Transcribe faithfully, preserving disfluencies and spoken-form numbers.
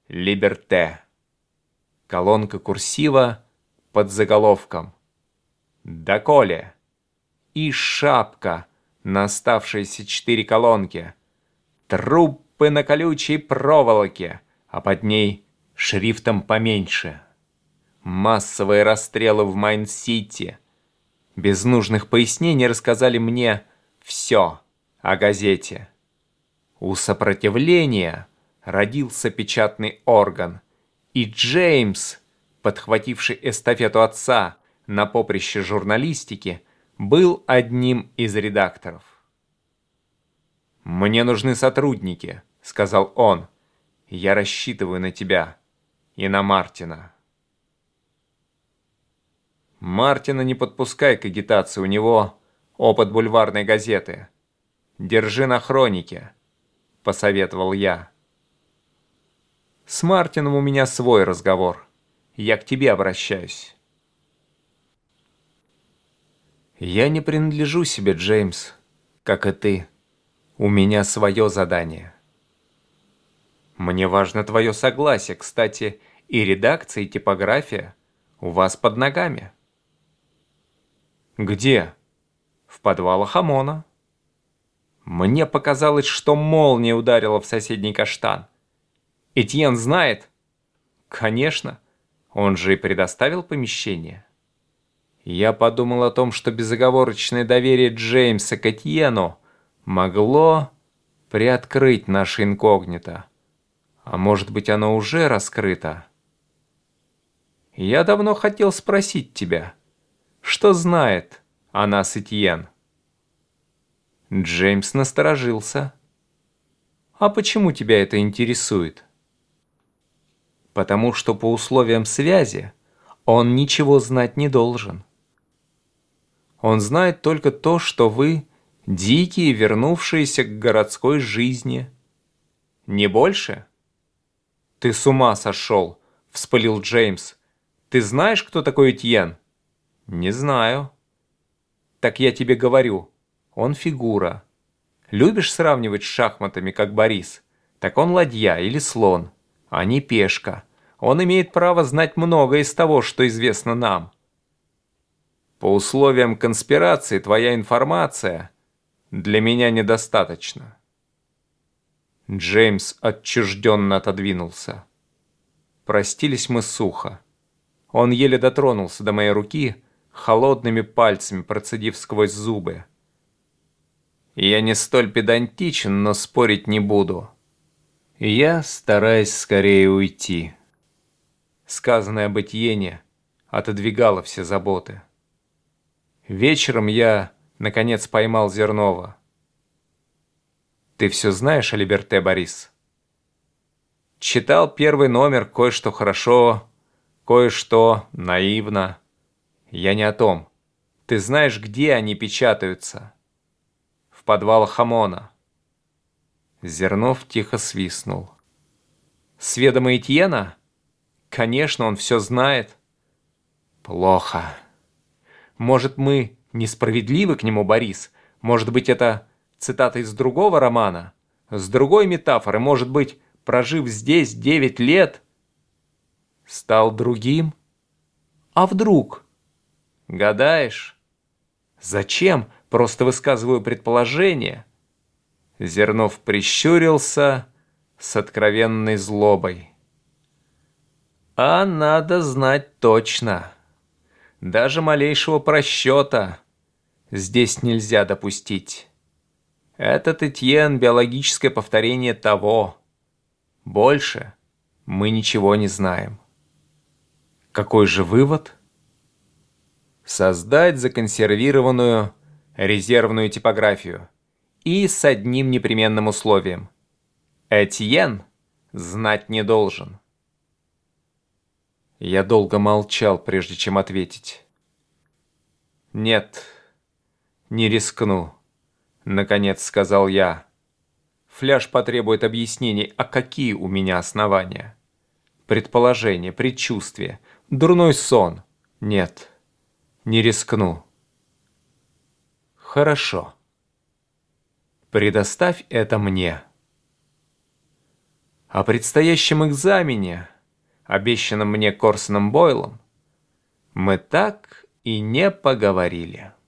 Либерте. Колонка курсива под заголовком «Доколе» и шапка на оставшиеся четыре колонки. Трупы на колючей проволоке, а под ней шрифтом поменьше. Массовые расстрелы в Майн-Сити. Без нужных пояснений рассказали мне все о газете. У сопротивления родился печатный орган, и Джеймс, подхвативший эстафету отца на поприще журналистики, был одним из редакторов. «Мне нужны сотрудники», — сказал он. «Я рассчитываю на тебя и на Мартина». Мартина не подпускай к агитации, у него опыт бульварной газеты. Держи на хронике, посоветовал я. С Мартином у меня свой разговор. Я к тебе обращаюсь. Я не принадлежу себе, Джеймс, как и ты. У меня свое задание. Мне важно твое согласие. Кстати, и редакция, и типография у вас под ногами. Где? В подвалах ОМОНа. Мне показалось, что молния ударила в соседний каштан. Этьен знает? Конечно, он же и предоставил помещение. Я подумал о том, что безоговорочное доверие Джеймса к Этьену могло приоткрыть наше инкогнито. А может быть, оно уже раскрыто? Я давно хотел спросить тебя, что знает о нас Этьен? Джеймс насторожился. А почему тебя это интересует? Потому что по условиям связи он ничего знать не должен. Он знает только то, что вы дикие, вернувшиеся к городской жизни. Не больше? Ты с ума сошел, вспылил Джеймс. Ты знаешь, кто такой Этьен? Не знаю. Так я тебе говорю, он фигура. Любишь сравнивать с шахматами, как Борис? Так он ладья или слон, а не пешка. Он имеет право знать многое из того, что известно нам. По условиям конспирации твоя информация для меня недостаточна. Джеймс отчужденно отодвинулся. Простились мы сухо. Он еле дотронулся до моей руки, холодными пальцами процедив сквозь зубы. Я не столь педантичен, но спорить не буду. И я стараюсь скорее уйти. Сказанное об Этьене отодвигало все заботы. Вечером я, наконец, поймал Зернова. Ты все знаешь о Либерте, Борис? Читал первый номер, кое-что хорошо, кое-что наивно. Я не о том. Ты знаешь, где они печатаются? В подвалах ОМОНа. Зернов тихо свистнул. С ведома Этьена? Конечно, он все знает. Плохо. Может, мы несправедливы к нему, Борис? Может быть, это цитата из другого романа? С другой метафоры, может быть, прожив здесь девять лет, стал другим? А вдруг? Гадаешь? Зачем? Просто высказываю предположение. Зернов прищурился с откровенной злобой. А надо знать точно. Даже малейшего просчета здесь нельзя допустить. Этот Этьен — биологическое повторение того. Больше мы ничего не знаем. Какой же вывод? Создать законсервированную резервную типографию. И с одним непременным условием. Этьен знать не должен. Я долго молчал, прежде чем ответить. «Нет, не рискну», — наконец сказал я. «Фляж потребует объяснений, а какие у меня основания? Предположения, предчувствия, дурной сон? Нет, не рискну». «Хорошо. Предоставь это мне». О предстоящем экзамене, обещанном мне Корсоном Бойлом, мы так и не поговорили.